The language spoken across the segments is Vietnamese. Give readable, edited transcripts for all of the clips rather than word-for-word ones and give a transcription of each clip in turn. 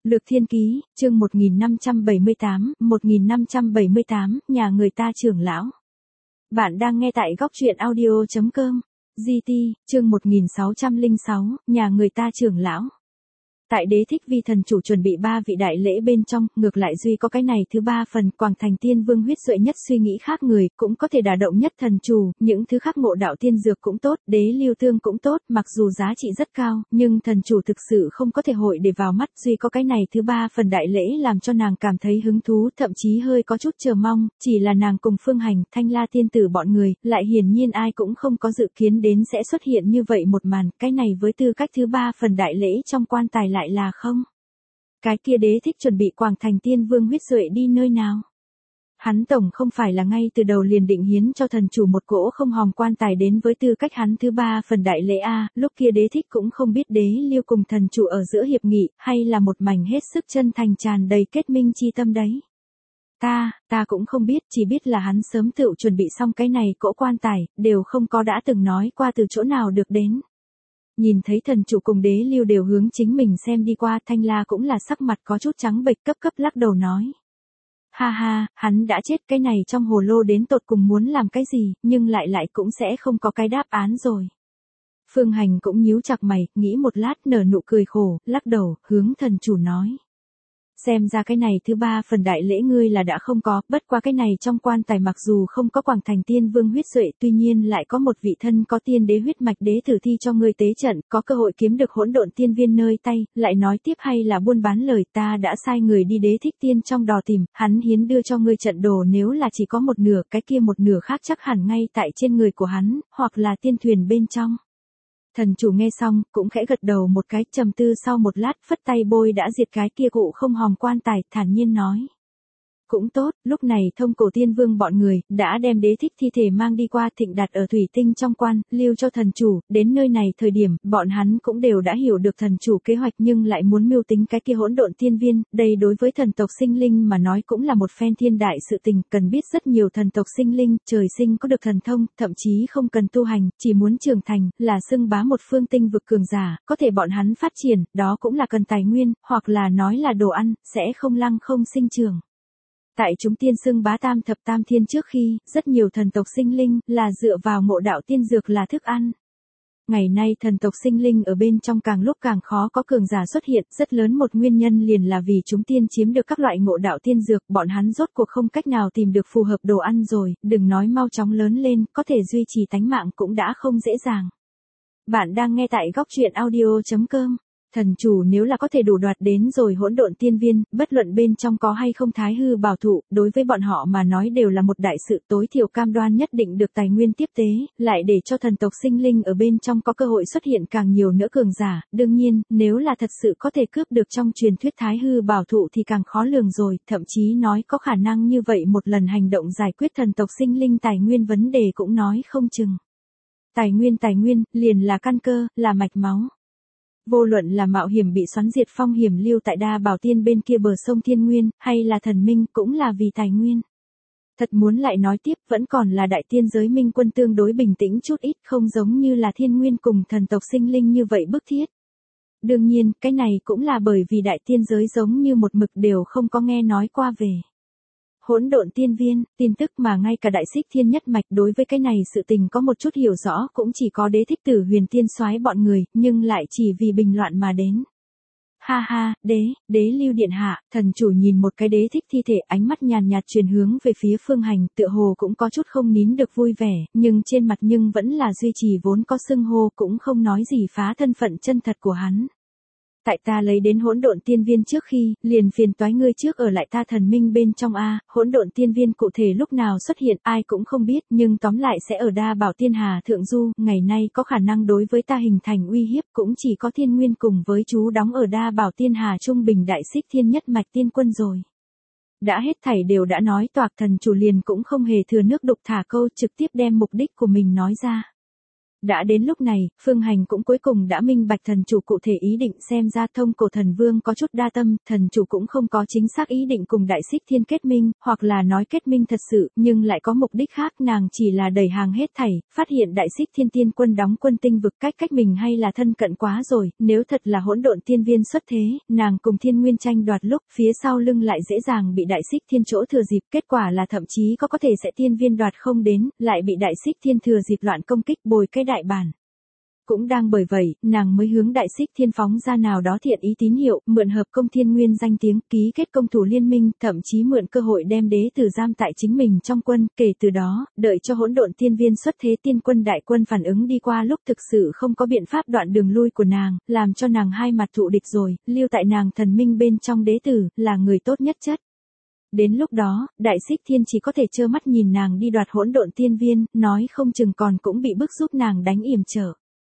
Lược Thiên Ký, chương 1578, nhà người ta trưởng lão. Bạn đang nghe tại góc truyện audio.com. GT, chương 1606, nhà người ta trưởng lão. Tại Đế Thích Vi thần chủ chuẩn bị 3 vị đại lễ bên trong, ngược lại duy có cái này thứ 3 phần, Quảng Thành Tiên Vương huyết duệ nhất suy nghĩ khác người, cũng có thể đả động nhất thần chủ, những thứ khác ngộ đạo tiên dược cũng tốt, đế lưu tương cũng tốt, mặc dù giá trị rất cao, nhưng thần chủ thực sự không có thể hội để vào mắt, duy có cái này thứ 3 phần đại lễ làm cho nàng cảm thấy hứng thú, thậm chí hơi có chút chờ mong, chỉ là nàng cùng Phương Hành, Thanh La tiên tử bọn người, lại hiển nhiên ai cũng không có dự kiến đến sẽ xuất hiện như vậy một màn, cái này với tư cách thứ 3 phần đại lễ trong quan tài lại là không. Cái kia Đế Thích chuẩn bị Quảng Thành Tiên Vương huyết duệ đi nơi nào? Hắn tổng không phải là ngay từ đầu liền định hiến cho thần chủ một cỗ không hòm quan tài đến với tư cách hắn thứ 3 phần đại lễ a, lúc kia Đế Thích cũng không biết đế lưu cùng thần chủ ở giữa hiệp nghị, hay là một mảnh hết sức chân thành tràn đầy kết minh chi tâm đấy. Ta cũng không biết, chỉ biết là hắn sớm tự chuẩn bị xong cái này cỗ quan tài, đều không có đã từng nói qua từ chỗ nào được đến. Nhìn thấy thần chủ cùng đế lưu đều hướng chính mình xem đi qua, Thanh La cũng là sắc mặt có chút trắng bệch cấp lắc đầu nói. Ha ha, hắn đã chết, cái này trong hồ lô đến tột cùng muốn làm cái gì, nhưng lại cũng sẽ không có cái đáp án rồi. Phương Hành cũng nhíu chặt mày, nghĩ một lát nở nụ cười khổ, lắc đầu, hướng thần chủ nói. Xem ra cái này thứ 3 phần đại lễ ngươi là đã không có, bất qua cái này trong quan tài mặc dù không có Quảng Thành Tiên Vương huyết duệ, tuy nhiên lại có một vị thân có tiên đế huyết mạch đế tử thi cho ngươi tế trận, có cơ hội kiếm được hỗn độn tiên viên nơi tay, lại nói tiếp hay là buôn bán lời, ta đã sai người đi Đế Thích Tiên trong đò tìm, hắn hiến đưa cho ngươi trận đồ, nếu là chỉ có một nửa, cái kia một nửa khác chắc hẳn ngay tại trên người của hắn, hoặc là tiên thuyền bên trong. Thần chủ nghe xong, cũng khẽ gật đầu một cái, trầm tư sau một lát, phất tay bôi đã diệt cái kia cụ không hòm quan tài, thản nhiên nói. Cũng tốt, lúc này Thông Cổ Tiên Vương bọn người, đã đem Đế Thích thi thể mang đi qua thịnh đặt ở thủy tinh trong quan, lưu cho thần chủ, đến nơi này thời điểm, bọn hắn cũng đều đã hiểu được thần chủ kế hoạch nhưng lại muốn mưu tính cái kia hỗn độn tiên viên, đây đối với thần tộc sinh linh mà nói cũng là một phen thiên đại sự tình, cần biết rất nhiều thần tộc sinh linh, trời sinh có được thần thông, thậm chí không cần tu hành, chỉ muốn trưởng thành, là xưng bá một phương tinh vực cường giả, có thể bọn hắn phát triển, đó cũng là cần tài nguyên, hoặc là nói là đồ ăn, sẽ không lăng không sinh trưởng. Tại chúng tiên xưng bá tam thập tam thiên trước khi, rất nhiều thần tộc sinh linh, là dựa vào ngộ đạo tiên dược là thức ăn. Ngày nay thần tộc sinh linh ở bên trong càng lúc càng khó có cường giả xuất hiện, rất lớn một nguyên nhân liền là vì chúng tiên chiếm được các loại ngộ đạo tiên dược, bọn hắn rốt cuộc không cách nào tìm được phù hợp đồ ăn rồi, đừng nói mau chóng lớn lên, có thể duy trì tánh mạng cũng đã không dễ dàng. Bạn đang nghe tại góc truyện audio.com. Thần chủ nếu là có thể đủ đoạt đến rồi hỗn độn tiên viên, bất luận bên trong có hay không thái hư bảo thụ, đối với bọn họ mà nói đều là một đại sự, tối thiểu cam đoan nhất định được tài nguyên tiếp tế, lại để cho thần tộc sinh linh ở bên trong có cơ hội xuất hiện càng nhiều nữa cường giả, đương nhiên, nếu là thật sự có thể cướp được trong truyền thuyết thái hư bảo thụ thì càng khó lường rồi, thậm chí nói có khả năng như vậy một lần hành động giải quyết thần tộc sinh linh tài nguyên vấn đề cũng nói không chừng. Tài nguyên, liền là căn cơ, là mạch máu. Vô luận là mạo hiểm bị xoắn diệt phong hiểm lưu tại Đa Bảo Tiên bên kia bờ sông Thiên Nguyên, hay là thần minh cũng là vì tài nguyên. Thật muốn lại nói tiếp vẫn còn là đại tiên giới minh quân tương đối bình tĩnh chút ít, không giống như là thiên nguyên cùng thần tộc sinh linh như vậy bức thiết. Đương nhiên, cái này cũng là bởi vì đại tiên giới giống như một mực đều không có nghe nói qua về hỗn độn tiên viên, tin tức mà ngay cả đại xích thiên nhất mạch đối với cái này sự tình có một chút hiểu rõ cũng chỉ có Đế Thích Tử Huyền Tiên soái bọn người, nhưng lại chỉ vì bình loạn mà đến. Ha ha, đế lưu điện hạ, thần chủ nhìn một cái Đế Thích thi thể, ánh mắt nhàn nhạt truyền hướng về phía Phương Hành, tựa hồ cũng có chút không nín được vui vẻ, nhưng trên mặt nhưng vẫn là duy trì vốn có xưng hô, cũng không nói gì phá thân phận chân thật của hắn. Tại ta lấy đến hỗn độn tiên viên trước khi, liền phiền toái ngươi trước ở lại ta thần minh bên trong a, hỗn độn tiên viên cụ thể lúc nào xuất hiện ai cũng không biết, nhưng tóm lại sẽ ở Đa Bảo Tiên Hà thượng du, ngày nay có khả năng đối với ta hình thành uy hiếp cũng chỉ có Thiên Nguyên cùng với chú đóng ở Đa Bảo Tiên Hà trung bình đại xích thiên nhất mạch tiên quân rồi. Đã hết thảy đều đã nói toạc, thần chủ liền cũng không hề thừa nước đục thả câu, trực tiếp đem mục đích của mình nói ra. Đã đến lúc này, Phương Hành cũng cuối cùng đã minh bạch thần chủ cụ thể ý định, xem ra Thông Cổ Thần Vương có chút đa tâm, thần chủ cũng không có chính xác ý định cùng Đại Xích Thiên kết minh, hoặc là nói kết minh thật sự, nhưng lại có mục đích khác, nàng chỉ là đẩy hàng hết thảy, phát hiện Đại Xích Thiên tiên quân đóng quân tinh vực cách mình hay là thân cận quá rồi, nếu thật là hỗn độn tiên viên xuất thế, nàng cùng Thiên Nguyên tranh đoạt lúc, phía sau lưng lại dễ dàng bị Đại Xích Thiên chỗ thừa dịp, kết quả là thậm chí có thể sẽ tiên viên đoạt không đến, lại bị Đại Xích Thiên thừa dịp loạn công kích bồi cái đại bản. Cũng đang bởi vậy, nàng mới hướng Đại Xích Thiên phóng ra nào đó thiện ý tín hiệu, mượn hợp công Thiên Nguyên danh tiếng, ký kết công thủ liên minh, thậm chí mượn cơ hội đem đế tử giam tại chính mình trong quân, kể từ đó, đợi cho hỗn độn tiên viên xuất thế tiên quân đại quân phản ứng đi qua lúc thực sự không có biện pháp đoạn đường lui của nàng, làm cho nàng hai mặt thụ địch rồi, lưu tại nàng thần minh bên trong đế tử, là người tốt nhất chất. Đến lúc đó, Đại Xích Thiên chỉ có thể trơ mắt nhìn nàng đi đoạt hỗn độn tiên viên, nói không chừng còn cũng bị bức giúp nàng đánh yểm trở.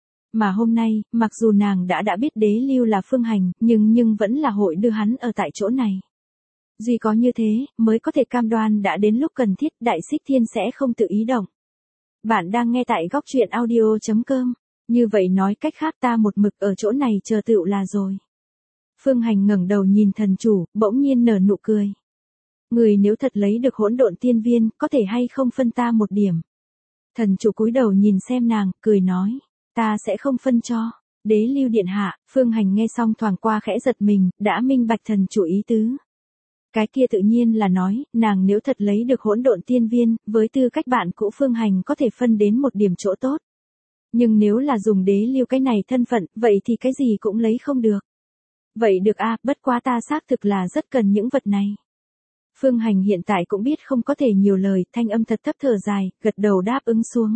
Mà hôm nay, mặc dù nàng đã biết đế lưu là Phương Hành, nhưng vẫn là hội đưa hắn ở tại chỗ này. Duy có như thế, mới có thể cam đoan đã đến lúc cần thiết Đại Xích Thiên sẽ không tự ý động. Bạn đang nghe tại góc truyện audio.com. Như vậy nói cách khác ta một mực ở chỗ này chờ tựu là rồi. Phương Hành ngẩng đầu nhìn thần chủ, bỗng nhiên nở nụ cười. Người nếu thật lấy được hỗn độn tiên viên, có thể hay không phân ta một điểm. Thần chủ cúi đầu nhìn xem nàng, cười nói. Ta sẽ không phân cho. Đế lưu điện hạ, Phương Hành nghe xong thoảng qua khẽ giật mình, đã minh bạch thần chủ ý tứ. Cái kia tự nhiên là nói, nàng nếu thật lấy được hỗn độn tiên viên, với tư cách bạn cũ Phương Hành có thể phân đến một điểm chỗ tốt. Nhưng nếu là dùng đế lưu cái này thân phận, vậy thì cái gì cũng lấy không được. Vậy được a, bất quá ta xác thực là rất cần những vật này. Phương Hành hiện tại cũng biết không có thể nhiều lời, thanh âm thật thấp thở dài, gật đầu đáp ứng xuống.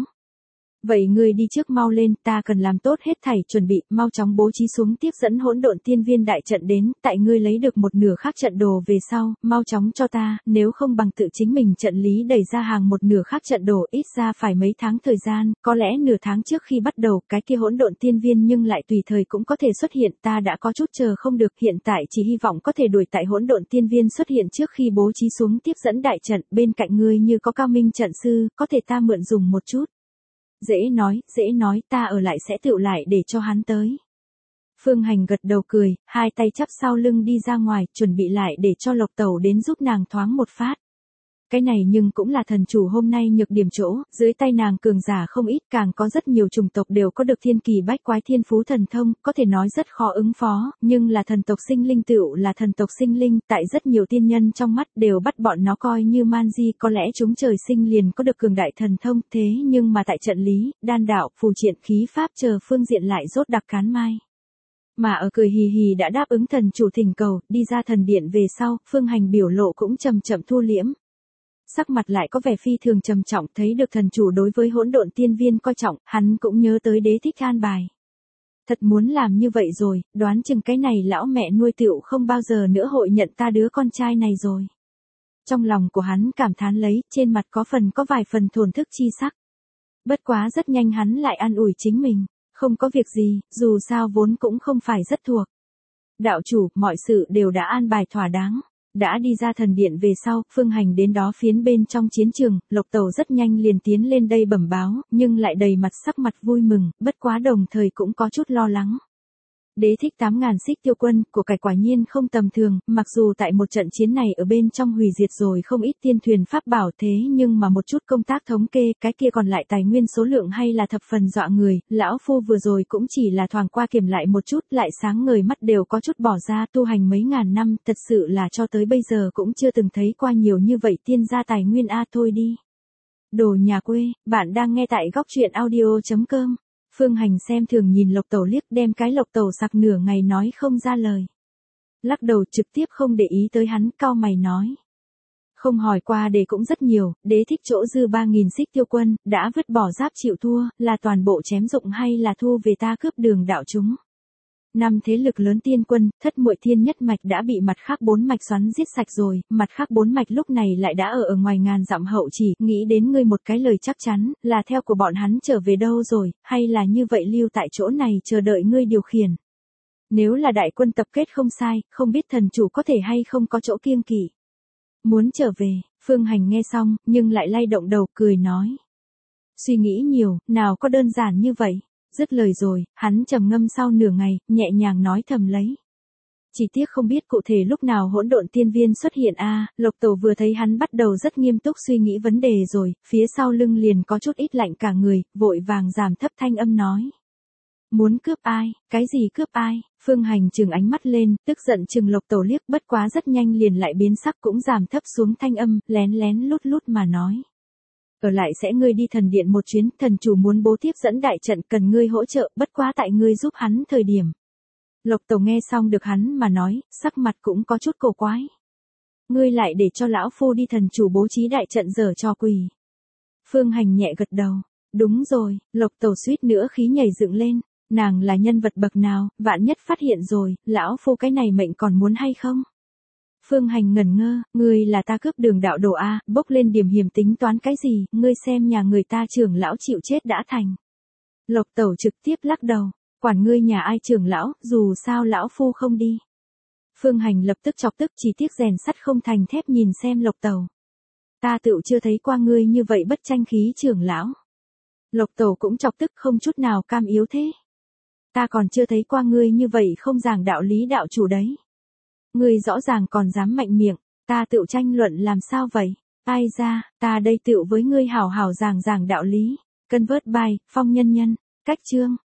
Vậy ngươi đi trước mau lên, ta cần làm tốt hết thảy chuẩn bị, mau chóng bố trí xuống tiếp dẫn hỗn độn tiên viên đại trận đến, tại ngươi lấy được một nửa khác trận đồ về sau, mau chóng cho ta, nếu không bằng tự chính mình trận lý đẩy ra hàng một nửa khác trận đồ, ít ra phải mấy tháng thời gian, có lẽ nửa tháng trước khi bắt đầu, cái kia hỗn độn tiên viên nhưng lại tùy thời cũng có thể xuất hiện, ta đã có chút chờ không được, hiện tại chỉ hy vọng có thể đuổi tại hỗn độn tiên viên xuất hiện trước khi bố trí xuống tiếp dẫn đại trận, bên cạnh ngươi như có cao minh trận sư, có thể ta mượn dùng một chút. Dễ nói, ta ở lại sẽ tựu lại để cho hắn tới. Phương Hành gật đầu cười, hai tay chắp sau lưng đi ra ngoài, chuẩn bị lại để cho Lộc Tẩu đến giúp nàng thoáng một phát. Cái này nhưng cũng là thần chủ hôm nay nhược điểm chỗ, dưới tay nàng cường giả không ít, càng có rất nhiều chủng tộc đều có được thiên kỳ bách quái thiên phú thần thông, có thể nói rất khó ứng phó, nhưng là thần tộc sinh linh tựu là thần tộc sinh linh, tại rất nhiều tiên nhân trong mắt đều bắt bọn nó coi như man di, có lẽ chúng trời sinh liền có được cường đại thần thông, thế nhưng mà tại trận lý, đan đạo, phù triện, khí pháp chờ phương diện lại rốt đặc cán mai. Mà ở cười hì hì đã đáp ứng thần chủ thỉnh cầu, đi ra thần điện về sau, Phương Hành biểu lộ cũng chậm chậm thu liễm. Sắc mặt lại có vẻ phi thường trầm trọng, thấy được thần chủ đối với hỗn độn tiên viên coi trọng, hắn cũng nhớ tới đế thích an bài. Thật muốn làm như vậy rồi, đoán chừng cái này lão mẹ nuôi tựu không bao giờ nữa hội nhận ta đứa con trai này rồi. Trong lòng của hắn cảm thán lấy, trên mặt có vài phần thổn thức chi sắc. Bất quá rất nhanh hắn lại an ủi chính mình, không có việc gì, dù sao vốn cũng không phải rất thuộc. Đạo chủ, mọi sự đều đã an bài thỏa đáng. Đã đi ra thần điện về sau, Phương Hành đến đó phiến bên trong chiến trường, Lộc Tẩu rất nhanh liền tiến lên đây bẩm báo, nhưng lại đầy mặt sắc mặt vui mừng, bất quá đồng thời cũng có chút lo lắng. Đế thích 8.000 xích tiêu quân, của cải quả nhiên không tầm thường, mặc dù tại một trận chiến này ở bên trong hủy diệt rồi không ít tiên thuyền pháp bảo thế nhưng mà một chút công tác thống kê, cái kia còn lại tài nguyên số lượng hay là thập phần dọa người, lão phu vừa rồi cũng chỉ là thoáng qua kiểm lại một chút, lại sáng ngời mắt đều có chút bỏ ra, tu hành mấy ngàn năm, thật sự là cho tới bây giờ cũng chưa từng thấy qua nhiều như vậy tiên gia tài nguyên a thôi đi. Đồ nhà quê, bạn đang nghe tại góc truyện audio.com. Phương Hành xem thường nhìn Lộc Tẩu liếc, đem cái Lộc Tẩu sặc nửa ngày nói không ra lời. Lắc đầu trực tiếp không để ý tới hắn, cau mày nói. Không hỏi qua để cũng rất nhiều, đế thích chỗ dư 3.000 xích tiêu quân, đã vứt bỏ giáp chịu thua, là toàn bộ chém dụng hay là thu về ta cướp đường đạo chúng. 5 thế lực lớn tiên quân, thất muội thiên nhất mạch đã bị mặt khác 4 mạch xoắn giết sạch rồi, mặt khác 4 mạch lúc này lại đã ở ngoài ngàn dặm hậu chỉ, nghĩ đến ngươi một cái lời chắc chắn, là theo của bọn hắn trở về đâu rồi, hay là như vậy lưu tại chỗ này chờ đợi ngươi điều khiển. Nếu là đại quân tập kết không sai, không biết thần chủ có thể hay không có chỗ kiêng kỵ. Muốn trở về, Phương Hành nghe xong, nhưng lại lay động đầu cười nói. Suy nghĩ nhiều, nào có đơn giản như vậy. Dứt lời rồi, hắn trầm ngâm sau nửa ngày, nhẹ nhàng nói thầm lấy. Chỉ tiếc không biết cụ thể lúc nào hỗn độn tiên viên xuất hiện Lộc Tổ vừa thấy hắn bắt đầu rất nghiêm túc suy nghĩ vấn đề rồi, phía sau lưng liền có chút ít lạnh cả người, vội vàng giảm thấp thanh âm nói. Muốn cướp ai, cái gì cướp ai? Phương Hành trừng ánh mắt lên, tức giận trừng Lộc Tổ liếc, bất quá rất nhanh liền lại biến sắc cũng giảm thấp xuống thanh âm, lén lén lút lút mà nói. Ở lại sẽ ngươi đi thần điện một chuyến, thần chủ muốn bố tiếp dẫn đại trận cần ngươi hỗ trợ, bất quá tại ngươi giúp hắn thời điểm. Lộc Tổ nghe xong được hắn mà nói, sắc mặt cũng có chút cổ quái. Ngươi lại để cho lão phu đi thần chủ bố trí đại trận giở trò quỷ. Phương Hành nhẹ gật đầu. Đúng rồi, Lộc Tổ suýt nữa khí nhảy dựng lên. Nàng là nhân vật bậc nào, vạn nhất phát hiện rồi, lão phu cái này mệnh còn muốn hay không? Phương Hành ngẩn ngơ, ngươi là ta cướp đường đạo đồ bốc lên điểm hiểm tính toán cái gì, ngươi xem nhà người ta trưởng lão chịu chết đã thành. Lộc Tổ trực tiếp lắc đầu, quản ngươi nhà ai trưởng lão, dù sao lão phu không đi. Phương Hành lập tức chọc tức, chỉ tiếc rèn sắt không thành thép nhìn xem Lộc Tổ. Ta tựu chưa thấy qua ngươi như vậy bất tranh khí trưởng lão. Lộc Tổ cũng chọc tức không chút nào cam yếu thế. Ta còn chưa thấy qua ngươi như vậy không giảng đạo lý đạo chủ đấy. Ngươi rõ ràng còn dám mạnh miệng, ta tựu tranh luận làm sao vậy? Ai ra, ta đây tựu với ngươi hảo hảo giảng đạo lý. Convert by, Phong Nhân Nhân, cách chương.